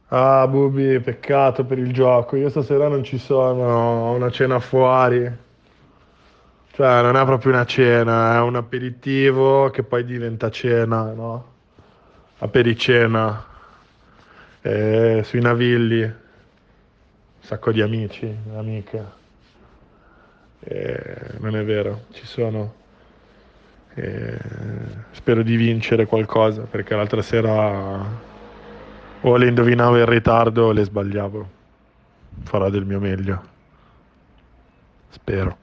Ah, Bubi, peccato per il gioco. Io stasera non ci sono, ho una cena fuori. Cioè, non è proprio una cena, è un aperitivo che poi diventa cena, no? Apericena. Sui Navilli, un sacco di amici, amiche. Non è vero, ci sono. E spero di vincere qualcosa perché l'altra sera o le indovinavo in ritardo o le sbagliavo. Farò del mio meglio. Spero.